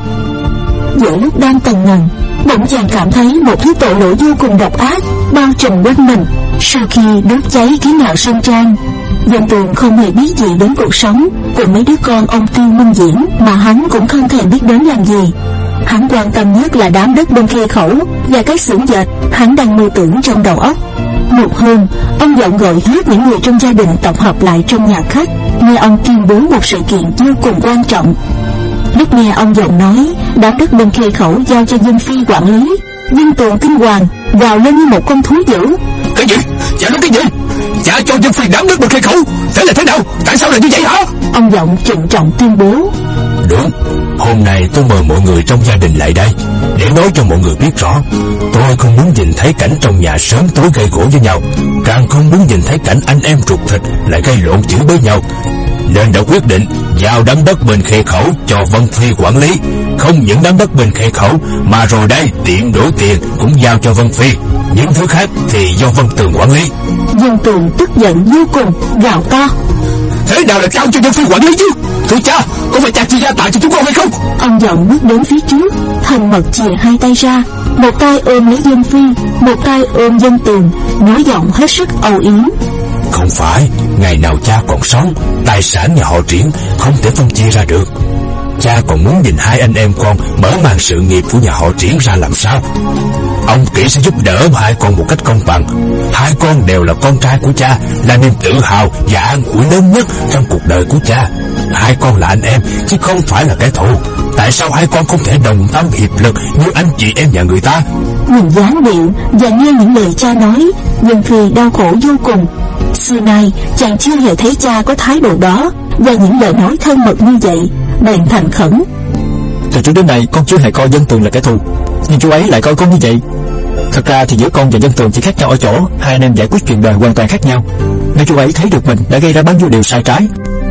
Giữa lúc đang tần ngần, bỗng chàng cảm thấy một thứ tội lỗi vô cùng độc ác bao trùm quanh mình. Sau khi đốt cháy kiến ngạo sơn trang, Dân Tường không hề biết gì đến cuộc sống của mấy đứa con ông Tiêu Minh Diễn, mà hắn cũng không thèm biết đến làm gì. Hắn quan tâm nhất là đám đất bên Khê Khẩu và các xưởng dệt hắn đang mơ tưởng trong đầu óc. Một hôm, ông Giọng gọi hết những người trong gia đình tập hợp lại trong nhà khách, nghe ông tuyên bố một sự kiện vô cùng quan trọng. Lúc nghe ông Giọng nói đám đất bên Khê Khẩu giao cho Dân Phi quản lý, Dân Tường kinh hoàng gào lên như một con thú dữ. Cái gì? Chả nói cái gì? Chả cho Dân Phi đám đất bên Khê Khẩu? Thế là thế nào? Tại sao lại như vậy hả? Ông Giọng trịnh trọng tuyên bố. Đúng, hôm nay tôi mời mọi người trong gia đình lại đây để nói cho mọi người biết rõ. Tôi không muốn nhìn thấy cảnh trong nhà sớm tối gây gổ với nhau, càng không muốn nhìn thấy cảnh anh em ruột thịt lại gây lộn chữ với nhau, nên đã quyết định giao đám đất bên Khê Khẩu cho Vân Phi quản lý. Không những đám đất bên Khê Khẩu mà rồi đây tiệm đổ tiền cũng giao cho Vân Phi, những thứ khác thì do Vân Tường quản lý. Dân Tường tức giận vô cùng, gào to. Thế nào là giao cho Vân Phi quản lý chứ? Thưa cha, có phải cha chia gia tài cho chúng con hay không? Ông Giọng bước đến phía trước, thân mật chìa hai tay ra, một tay ôm lấy Dân Phi, một tay ôm Dân Tường, nói giọng hết sức âu yếm. Không phải, ngày nào cha còn sống, tài sản nhà họ Triển không thể phân chia ra được. Cha còn muốn nhìn hai anh em con mở mang sự nghiệp của nhà họ Triển ra làm sao. Ông kỹ sẽ giúp đỡ hai con một cách công bằng. Hai con đều là con trai của cha, là niềm tự hào và an ủi lớn nhất trong cuộc đời của cha. Hai con là anh em chứ không phải là kẻ thù. Tại sao hai con không thể đồng tâm hiệp lực như anh chị em nhà người ta? Nhìn dáng điệu và nghe những lời cha nói, Dân Phi đau khổ vô cùng. Xưa nay chàng chưa hề thấy cha có thái độ đó và những lời nói thân mật như vậy, bèn thành khẩn. Từ trước đến nay con chưa hề coi Dân Tường là kẻ thù, nhưng chú ấy lại coi con như vậy. Thật ra thì giữa con và Dân Tường chỉ khác nhau ở chỗ hai anh em giải quyết chuyện đời hoàn toàn khác nhau. Nếu chú ấy thấy được mình đã gây ra bao nhiêu điều sai trái,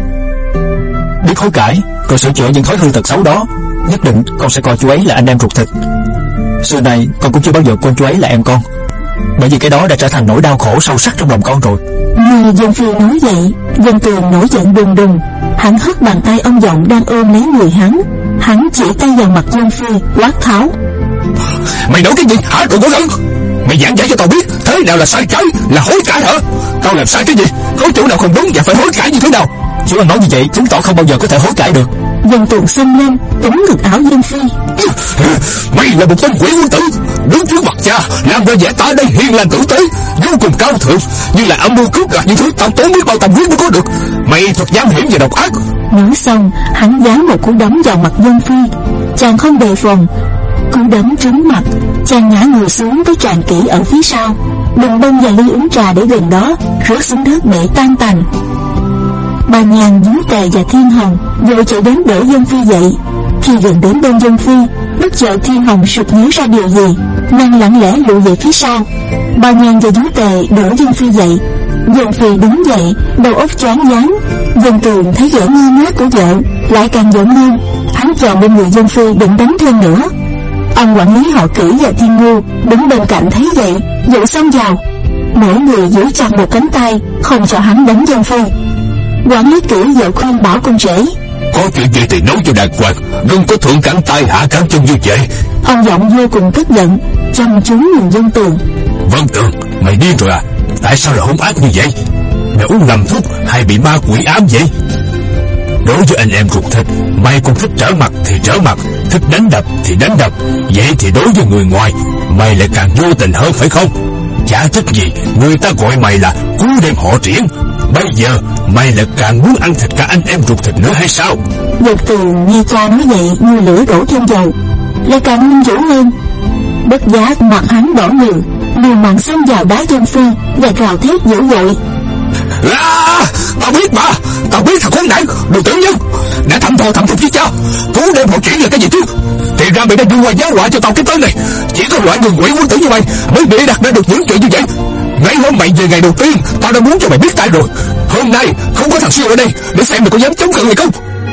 biết hối cải rồi sửa chữa những thói hư tật xấu đó, nhất định con sẽ coi chú ấy là anh em ruột thịt. Xưa nay con cũng chưa bao giờ coi chú ấy là em con, bởi vì cái đó đã trở thành nỗi đau khổ sâu sắc trong lòng con rồi. Nghe Dân Phi nói vậy, Dân Tường nổi giận đùng đùng. Hắn hất bàn tay ông Giọng đang ôm lấy người hắn. Hắn chỉ tay vào mặt Dân Phi, quát tháo. Mày nói cái gì hả đồ ngớ ngẩn? Mày giảng giải cho tao biết thế nào là sai trái, là hối cải hả? Tao làm sai cái gì? Có chỗ nào không đúng và phải hối cải như thế nào? Chú anh nói như vậy chứng tỏ không bao giờ có thể hối cải được. Dân Tường xông lên túm ngực áo Dân Phi. Mày là một tên quỷ quân tử, đứng trước mặt cha làm ra vẻ ta đây hiền lành tử tế, vô cùng cao thượng, như là âm mưu cướp đoạt những thứ tao tốn biết bao tâm huyết mới có được. Mày thật nham hiểm và độc ác. Nói xong, hắn giáng một cú đấm vào mặt Dân Phi. Chàng không đề phòng, cú đấm trúng mặt, chàng ngã người xuống với tràn kỹ ở phía sau. Bình bông và ly uống trà để gần đó rớt xuống đất bể tan tành. Bà Nhàn, Dú Tề và Thiên Hồng vội chạy đến đỡ Dân Phi dậy. Khi gần đến bên Dân Phi, bất chợt Thiên Hồng sực nhớ ra điều gì, nàng lặng lẽ lùi về phía sau. Bà Nhàn và Dú Tề đỡ Dân Phi dậy. Dân Phi đứng dậy, đầu óc choáng váng. Dân Tường thấy vẻ ngơ ngác của vợ lại càng giận hơn. Hắn chọn bên người Dân Phi định đánh thêm nữa. Ông quản lý họ Kỷ và Thiên Ngưu đứng bên cạnh thấy vậy, dội xông vào, mỗi người giữ chặt một cánh tay, không cho hắn đánh Dân Phi. Quản lý Kỷ vợ khuyên bảo con rể. Có chuyện gì thì nói cho đàng hoàng, đừng có thượng cẳng tay hạ cẳng chân như vậy. Ông Giọng vô cùng tức giận, chăm chú nhìn Dân Tường. Vân Tường, mày điên rồi à? Tại sao lại hung ác như vậy? Mày uống lầm thuốc hay bị ma quỷ ám vậy? Đối với anh em ruột thịt, mày còn thích trở mặt thì trở mặt, thích đánh đập thì đánh đập. Vậy thì đối với người ngoài, mày lại càng vô tình hơn phải không? Chả trách gì người ta gọi mày là cú đêm họ Triển. Bây giờ mày lại càng muốn ăn thịt cả anh em ruột thịt nữa hay sao? Dân Tường nghe cha nói vậy như lửa đổ thêm dầu, lại càng hung dữ hơn. Bất giác mặt hắn đỏ ngừ, liều mạng xông vào đá Dân Phi và gào thét dữ dội. À, tao biết mà, tao biết thằng khốn nạn, đồ tử nhân đã thầm thò thầm phục với cha. Cú đêm họ Triển là cái gì chứ? Thì ra mày đã đưa qua giáo họa cho tao cái tên này. Chỉ có loại người quỷ quân tử như mày mới bịa đặt ra được những chuyện như vậy. Ngày hôm mày về ngày đầu tiên, tao đã muốn cho mày biết tay rồi. Hôm nay không có thằng Siêu ở đây để xem mày có dám chống cự hay không.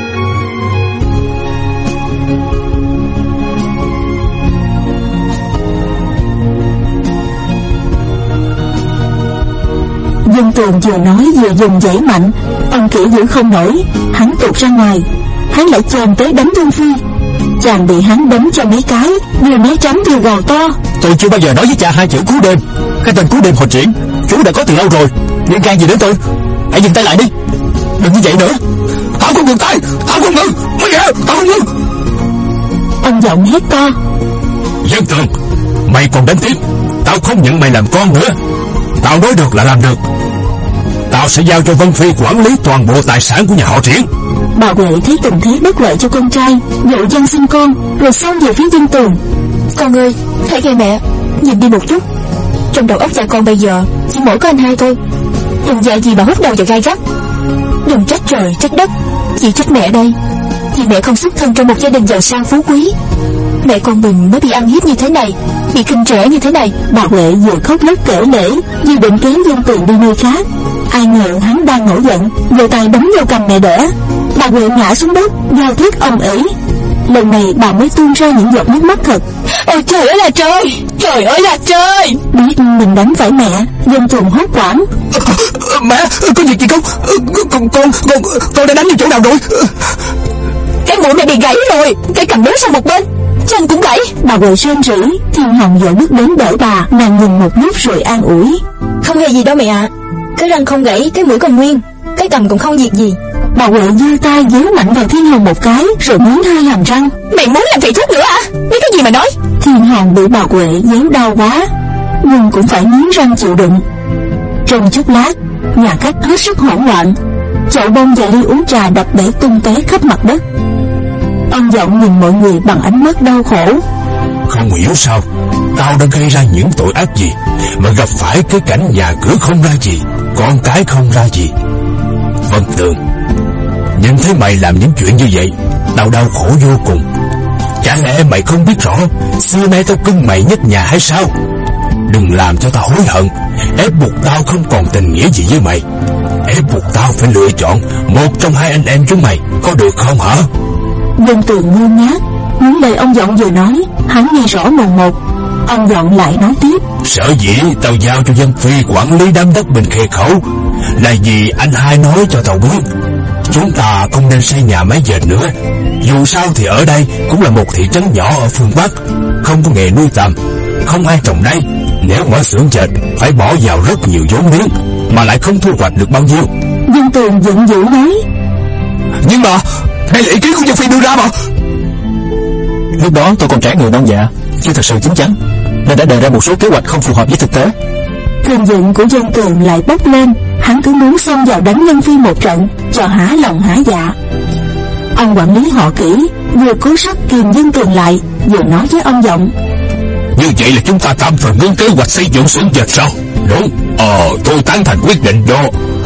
Dân Tường vừa nói vừa dùng dãy mạnh. Ông Kỷ giữ không nổi, hắn tụt ra ngoài. Hắn lại chồm tới đánh Dân Phi. Chàng bị hắn đấm cho mấy cái, vừa né tránh vừa gào to. Tôi chưa bao giờ nói với cha hai chữ cú đêm. Cái tên cú đêm họ Triển chú đã có từ lâu rồi, liên can gì đến tôi? Hãy dừng tay lại đi, đừng như vậy nữa. Tao không ngừng tay, tao không ngừng, mới nghe, tao không ngừng. Ông giọng hét to. Dân Tường, mày còn đánh tiếp, tao không nhận mày làm con nữa. Tao nói được là làm được. Tao sẽ giao cho Vân Phi quản lý toàn bộ tài sản của nhà họ Triển. Bà Huệ thấy tình thế bất lợi cho con trai, dội dân sinh con, rồi xông về phía Dân Tường. Con ơi, hãy nghe mẹ, nhìn đi một chút. Trong đầu óc cha con bây giờ chỉ mỗi có anh hai thôi. Đừng dạy gì mà hút đầu vào gai gắt. Đừng trách trời trách đất, chỉ trách mẹ đây. Vì mẹ không xuất thân trong một gia đình giàu sang phú quý. Mẹ con mình mới bị ăn hiếp như thế này, bị khinh rẻ như thế này. Bà Huệ vừa khóc lóc kể lể, vừa định kéo Dân Tường đi nơi khác. Ai ngờ hắn đang nổi giận, giơ tay đấm vào cằm mẹ đẻ. Bà Huệ ngã xuống đất, gào thét ầm ĩ. Lần này bà mới tuôn ra những giọt nước mắt thật. Ôi trời ơi là trời, trời ơi là trời. Biết mình đánh phải mẹ, Dân Tường hốt hoảng. Mẹ, có việc gì không? Con, con, con, con đã đánh như chỗ nào rồi? Cái mũi mẹ bị gãy rồi, cái cằm đứt sang một bên, chân cũng gãy. Bà Huệ rên rỉ. Thiên Hồng dội nước đến đỡ bà. Nàng nhìn một lúc rồi an ủi. Không hề gì đâu mẹ ạ, cái răng không gãy, cái mũi còn nguyên, cái cằm cũng không việc gì. Bà Huệ giơ tay véo mạnh vào Thiên Hồng một cái, rồi nghiến hai hàm răng. Mày muốn làm vị thuốc nữa à? Biết cái gì mà nói. Thiên Hồng bị bà Huệ véo đau quá, nhưng cũng phải nghiến răng chịu đựng. Trong chốc lát, nhà khách hết sức hỗn loạn. Chậu bông và ly uống trà đập bể tung tóe khắp mặt đất. Ông Giọng nhìn mọi người bằng ánh mắt đau khổ. Không hiểu sao tao đã gây ra những tội ác gì mà gặp phải cái cảnh nhà cửa không ra gì, con cái không ra gì. Vân Tường, nhìn thấy mày làm những chuyện như vậy, tao đau khổ vô cùng. Chả lẽ mày không biết rõ xưa nay tao cưng mày nhất nhà hay sao? Đừng làm cho tao hối hận, ép buộc tao không còn tình nghĩa gì với mày, ép buộc tao phải lựa chọn một trong hai anh em chúng mày, có được không hả? Dân Tường ngơ ngác, những lời ông Giọng vừa nói hắn nghe rõ mồn một. Ông Giọng lại nói tiếp. Sở dĩ tao giao cho Vân Phi quản lý đám đất bên Khê Khẩu là vì anh hai nói cho tao biết chúng ta không nên xây nhà máy dệt nữa. Dù sao thì ở đây cũng là một thị trấn nhỏ ở phương Bắc, không có nghề nuôi tầm, không ai trồng đây. Nếu mở xưởng dệt phải bỏ vào rất nhiều vốn liếng, mà lại không thu hoạch được bao nhiêu. Dân Tường giận dữ nói. Nhưng mà đây là ý kiến của Vân Phi đưa ra mà. Lúc đó tôi còn trẻ người non dạ, chưa thật sự chín chắn, nên đã đề ra một số kế hoạch không phù hợp với thực tế. Cơn giận của Dân Tường lại bốc lên. Hắn cứ muốn xông vào đánh Vân Phi một trận cho hả lòng hả dạ. Ông quản lý họ Kỷ vừa cố sức kìm Dân Tường lại, vừa nói với ông Giọng. Như vậy là chúng ta tạm thời ngưng kế hoạch xây dựng xưởng dệt sao? Đúng, ờ tôi tán thành quyết định đó.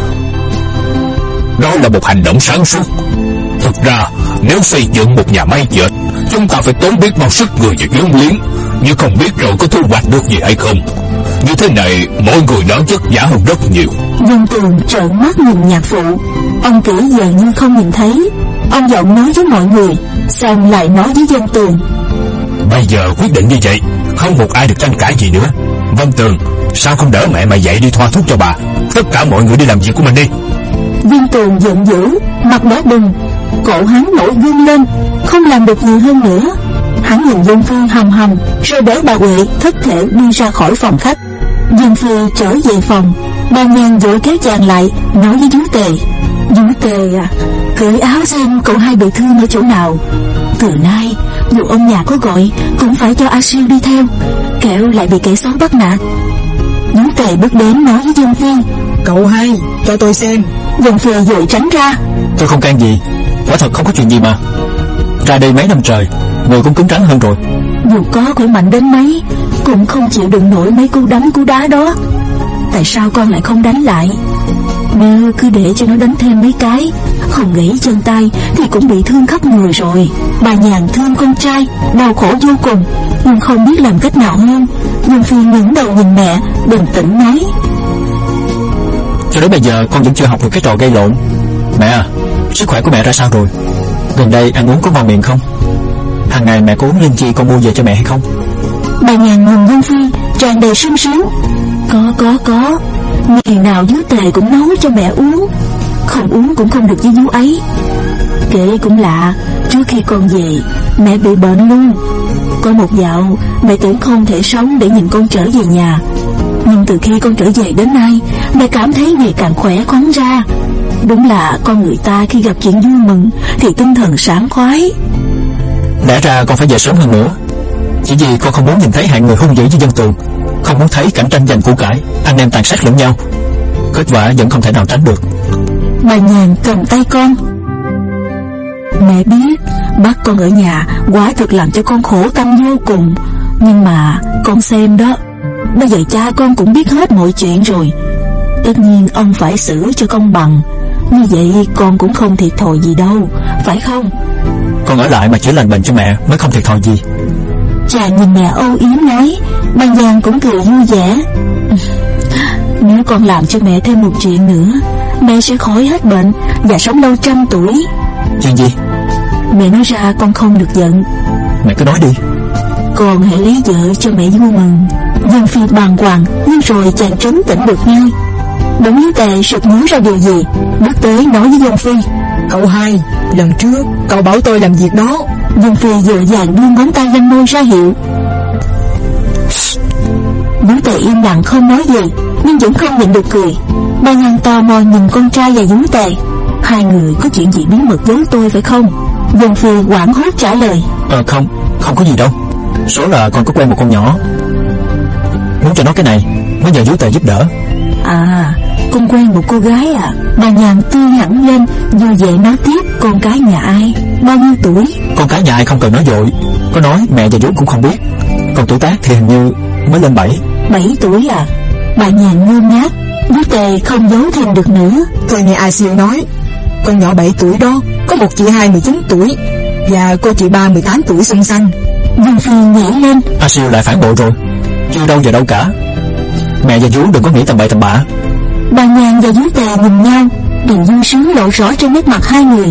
Đó là một hành động sáng suốt. Thực ra nếu xây dựng một nhà máy dệt, chúng ta phải tốn biết bao sức người và vốn liếng, nhưng không biết rồi có thu hoạch được gì hay không. Như thế này mọi người đỡ vất vả hơn rất nhiều. Dân Tường trợn mắt nhìn nhạc phụ. Ông Kỷ giờ như không nhìn thấy. Ông Giọng nói với mọi người, xong lại nói với Dân Tường. Bây giờ quyết định như vậy, không một ai được tranh cãi gì nữa. Vân Tường, sao không đỡ mẹ mày dậy đi thoa thuốc cho bà? Tất cả mọi người đi làm việc của mình đi. Dân Tường giận dữ, mặt đỏ bừng, cổ hắn nổi gân lên, không làm được gì hơn nữa. Hắn nhìn Dân Phi hầm hầm, rồi đỡ bà Huệ thất thể đi ra khỏi phòng khách. Dân Phi trở về phòng, bà nhàn vội kéo chàng lại, nói với Dú Tề. Dú Tề à, cởi áo xem cậu hai bị thương ở chỗ nào. Từ nay dù ông nhà có gọi cũng phải cho A Siêu đi theo, kẻo lại bị kẻ xấu bắt nạt. Vú Tề bước đến nói với Dân Phi: Cậu hai, cho tôi xem. Dân Phi vội tránh ra: Tôi không can gì, quả thật không có chuyện gì mà. Ra đây mấy năm trời, người cũng cứng rắn hơn rồi. Dù có khỏe mạnh đến mấy, cũng không chịu đựng nổi mấy cú đấm cú đá đó. Tại sao con lại không đánh lại? Nếu cứ để cho nó đánh thêm mấy cái, không gãy chân tay thì cũng bị thương khắp người rồi. Bà Nhàn thương con trai, đau khổ vô cùng, nhưng không biết làm cách nào hơn. Dân Phi ngẩng đầu nhìn mẹ, bình tĩnh nói: Cho đến bây giờ con vẫn chưa học được cái trò gây lộn. Mẹ à, sức khỏe của mẹ ra sao rồi? Gần đây ăn uống có ngon miệng không? Hàng ngày mẹ có uống linh chi con mua về cho mẹ hay không? Bà Nhàn nhìn Dân Phi tràn đầy sung sướng: Có có có, ngày nào Vú Tề cũng nấu cho mẹ uống. Không uống cũng không được với vú ấy. Kể cũng lạ, trước khi con về mẹ bị bệnh luôn. Có một dạo mẹ tưởng không thể sống để nhìn con trở về nhà, nhưng từ khi con trở về đến nay, mẹ cảm thấy ngày càng khỏe khoắn ra. Đúng là con người ta khi gặp chuyện vui mừng thì tinh thần sảng khoái. Lẽ ra con phải về sớm hơn nữa, chỉ vì con không muốn nhìn thấy hạng người hung dữ như Dân Tường, không muốn thấy cảnh tranh giành của cải, anh em tàn sát lẫn nhau. Kết quả vẫn không thể nào tránh được. Bà Nhàn cầm tay con: Mẹ biết bắt con ở nhà quả thực làm cho con khổ tâm vô cùng, nhưng mà con xem đó, bây giờ cha con cũng biết hết mọi chuyện rồi. Tất nhiên ông phải xử cho công bằng. Như vậy con cũng không thiệt thòi gì đâu, phải không? Con ở lại mà chữa lành bệnh cho mẹ mới không thiệt thòi gì. Cha nhìn mẹ âu yếm nói. Bà Nhàn cũng cười vui vẻ: Nếu con làm cho mẹ thêm một chuyện nữa, mẹ sẽ khỏi hết bệnh và sống lâu trăm tuổi. Chuyện gì? Mẹ nói ra con không được giận. Mẹ cứ nói đi. Con hãy lấy vợ cho mẹ vui mừng. Dân Phi bàng hoàng, nhưng rồi chàng trấn tĩnh được ngay. Đống Vú Tề sực nhớ ra điều gì, bước tới nói với Dân Phi: Cậu hai, lần trước cậu bảo tôi làm việc đó. Dân Phi vội vàng đưa ngón tay lên môi ra hiệu. Vú Tề im lặng không nói gì, nhưng vẫn không nhịn được cười. Bà Nhàn tò mò nhìn con trai và Vú Tề: Hai người có chuyện gì bí mật giấu tôi phải không? Dân Phi hoảng hốt trả lời: Ờ không, không có gì đâu. Số là con có quen một con nhỏ, muốn cho nó cái này mới nhờ Vú Tề giúp đỡ. À, con quen một cô gái à? Bà Nhàn tươi hẳn lên, vui vẻ nói tiếp: Con cái nhà ai? Bao nhiêu tuổi? Con cái nhà ai không cần nói vội, có nói mẹ và Vú cũng không biết. Còn tuổi tác thì hình như mới lên bảy. Bảy tuổi à? Bà Nhàn ngơ ngác. Vú Tề không giấu thêm được nữa: Tôi nghe A Siêu nói, con nhỏ bảy tuổi đó có một chị hai mười chín tuổi và cô chị ba mười tám tuổi xinh xắn. Dân Phi nhảy lên: A Siêu lại phản bội rồi, chưa đâu giờ đâu cả. Mẹ và Vú đừng có nghĩ tầm bậy tầm bạ. Bà Nhàn và Vú Tề nhìn nhau, niềm vui sướng lộ rõ trên nét mặt hai người.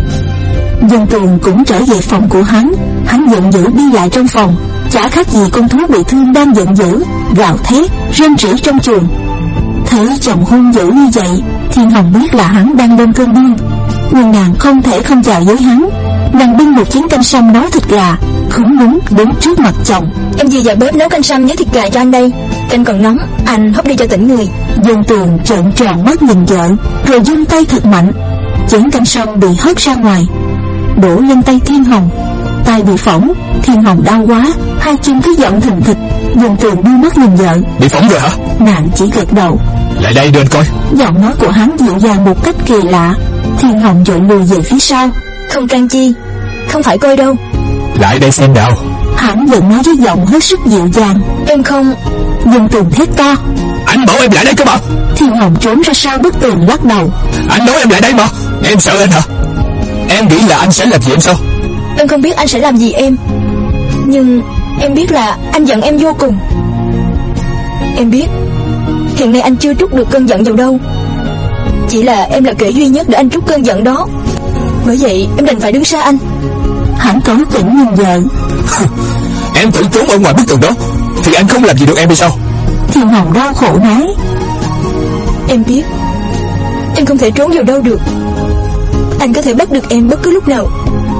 Dân Tường cũng trở về phòng của hắn. Hắn giận dữ đi lại trong phòng, chả khác gì con thú bị thương đang giận dữ, gào thét rên rỉ trong chuồng. Thấy chồng hung dữ như vậy, Thiên Hồng biết là hắn đang lên cơn điên, nhưng nàng không thể không chào với hắn. Nàng bưng một chén canh sâm nấu thịt gà, khúm núm đến trước mặt chồng: Em vừa vào bếp nấu canh sâm với thịt gà cho anh đây. Canh còn nóng, anh húp đi cho tỉnh người. Dân Tường trợn tròn mắt nhìn vợ, rồi giương tay thật mạnh. Chén canh sâm bị hất ra ngoài, đổ lên tay Thiên Hồng. Tay bị phỏng, Thiên Hồng đau quá, hai chân cứ giận thình thịch. Dân Tường đưa mắt nhìn vợ: Bị phỏng rồi hả? Nàng chỉ gật đầu. Lại đây đưa anh coi. Giọng nói của hắn dịu dàng một cách kỳ lạ. Thiên Hồng vội lùi về phía sau: Không can chi, không phải coi đâu. Lại đây xem nào. Hắn vẫn nói với giọng hết sức dịu dàng: Em không. Dân Tường thét to: Anh bảo em lại đây cơ mà. Thiên Hồng trốn ra sau bức tường lắc đầu: Anh nói em lại đây mà. Em sợ anh hả? Em nghĩ là anh sẽ làm gì em sao? Em không biết anh sẽ làm gì em, nhưng em biết là anh giận em vô cùng. Em biết hiện nay anh chưa trút được cơn giận vào đâu, chỉ là em là kẻ duy nhất để anh trút cơn giận đó. Bởi vậy em đành phải đứng xa anh. Hắn cẩn thận nhìn vợ: Em tự trốn ở ngoài bức tường đó thì anh không làm gì được em hay sao? Thiên Hồng đau khổ nói: Em biết em không thể trốn vào đâu được. Anh có thể bắt được em bất cứ lúc nào.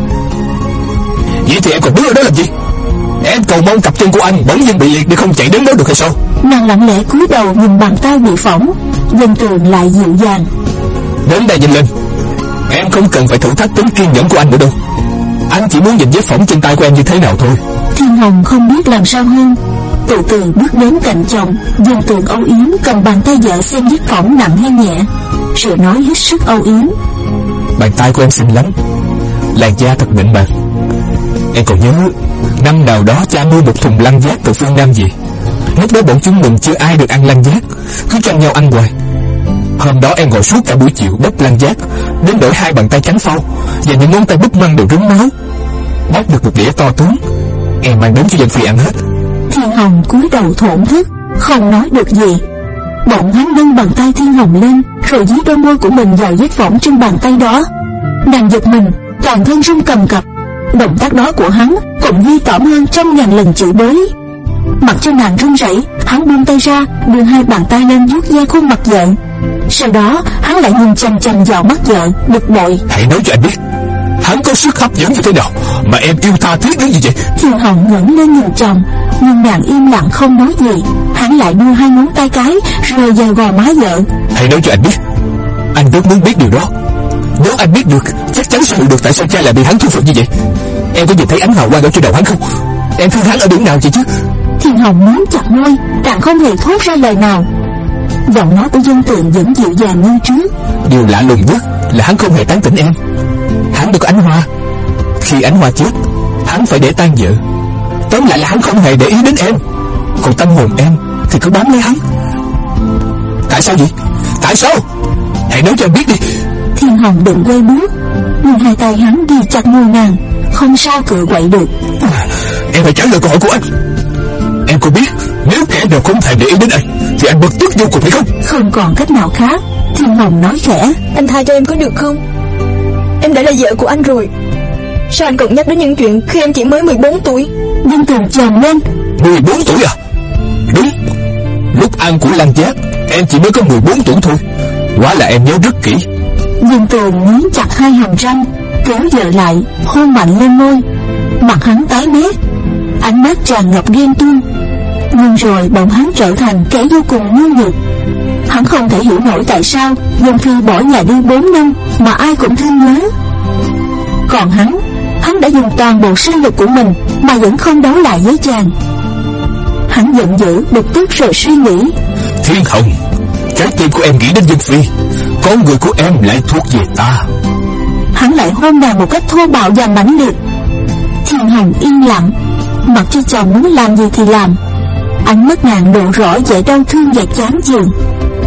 Vậy thì em còn đứng ở đó làm gì? Em cầu mong cặp chân của anh bỗng nhiên bị liệt để không chạy đến đó được hay sao? Nàng lặng lẽ cúi đầu nhìn bàn tay bị phỏng. Dân Tường lại dịu dàng: Đến đây nhìn lên, em không cần phải thử thách tính kiên nhẫn của anh nữa đâu. Anh chỉ muốn nhìn vết phỏng trên tay của em như thế nào thôi. Thiên Hồng không biết làm sao hơn. Từ từ bước đến cạnh chồng, Dương Tường âu yếm cầm bàn tay vợ xem vết phỏng nặng hay nhẹ, rồi nói hết sức âu yếm: Bàn tay của em xinh lắm, làn da thật mịn màng. Em còn nhớ năm nào đó cha mua một thùng lăng giác từ phương Nam về. Lúc đó bọn chúng mình chưa ai được ăn lăng giác, cứ tranh nhau ăn hoài. Hôm đó em ngồi suốt cả buổi chiều bóc lăng giác, đến đổi hai bàn tay trắng phau và những ngón tay búp măng đều rớm máu. Bóc được một đĩa to tướng, em mang đến cho Dân Phi ăn hết. Thiên Hồng cúi đầu thổn thức, không nói được gì. Bỗng hắn nâng bàn tay Thiên Hồng lên, rồi dí đôi môi của mình vào vết phỏng trên bàn tay đó. Nàng giật mình, toàn thân run cầm cập. Động tác đó của hắn cũng ghi tởm hơn trăm ngàn lần chửi bới. Mặc cho nàng run rẩy, hắn buông tay ra, đưa hai bàn tay lên vuốt ve khuôn mặt vợ. Sau đó hắn lại nhìn chằm chằm vào mắt vợ, bực bội: Hãy nói cho anh biết, hắn có sức hấp dẫn như thế nào mà em yêu tha thiết đến như vậy? Thiên Hồng ngẩng lên nhìn chồng, nhưng nàng im lặng không nói gì. Hắn lại đưa hai ngón tay cái rời vào gò má vợ: Hãy nói cho anh biết, anh rất muốn biết điều đó. Nếu anh biết được, chắc chắn sẽ hiểu được tại sao cha lại bị hắn thu phục như vậy. Em có nhìn thấy ánh hào quang ở trên đầu hắn không? Em thương hắn ở điểm nào vậy chứ? Thiên Hồng muốn chặt môi, càng không hề thốt ra lời nào. Giọng nói của Dân Tường vẫn dịu dàng như trước. Điều lạ lùng nhất là hắn không hề tán tỉnh em. Hắn được Ánh Hoa, khi Ánh Hoa chết, hắn phải để tang vợ. Tóm lại là hắn không hề để ý đến em. Còn tâm hồn em thì cứ bám lấy hắn. Tại sao vậy? Tại sao? Hãy nói cho em biết đi. Thiên Hồng định quay bước, nhưng hai tay hắn ghi chặt môi nàng, không sao cựa quậy được. À, em phải trả lời câu hỏi của anh. Em có biết nếu kẻ nào không thèm để ý đến anh thì anh bực tức vô cùng hay không? Không còn cách nào khác, Thiên Hồng nói khẽ: Anh tha cho em có được không? Em đã là vợ của anh rồi. Sao anh còn nhắc đến những chuyện khi em chỉ mới mười bốn tuổi? Dân Tường chồm lên: mười bốn tuổi à? Đúng, lúc ăn của Lăng Giác em chỉ mới có mười bốn tuổi thôi. Quá là em nhớ rất kỹ. Dương Tường nghiến chặt hai hàm răng, kéo vợ lại, hôn mạnh lên môi. Mặt hắn tái mét, ánh mắt tràn ngập ghen tuông. Nhưng rồi bỗng hắn trở thành kẻ vô cùng nhu nhược. Hắn không thể hiểu nổi tại sao Dân Phi bỏ nhà đi bốn năm mà ai cũng thương nhớ. Còn hắn, hắn đã dùng toàn bộ sinh lực của mình mà vẫn không đấu lại với chàng. Hắn giận dữ, bực tức rồi suy nghĩ: Thiên Hồng, trái tim của em nghĩ đến Dân Phi, con người của em lại thuộc về ta. Hắn lại hôn nàng một cách thô bạo và mãnh liệt. Thiên Hồng yên lặng, mặc cho chồng muốn làm gì thì làm. Ánh mắt nàng lộ rõ vẻ đau thương và chán chường.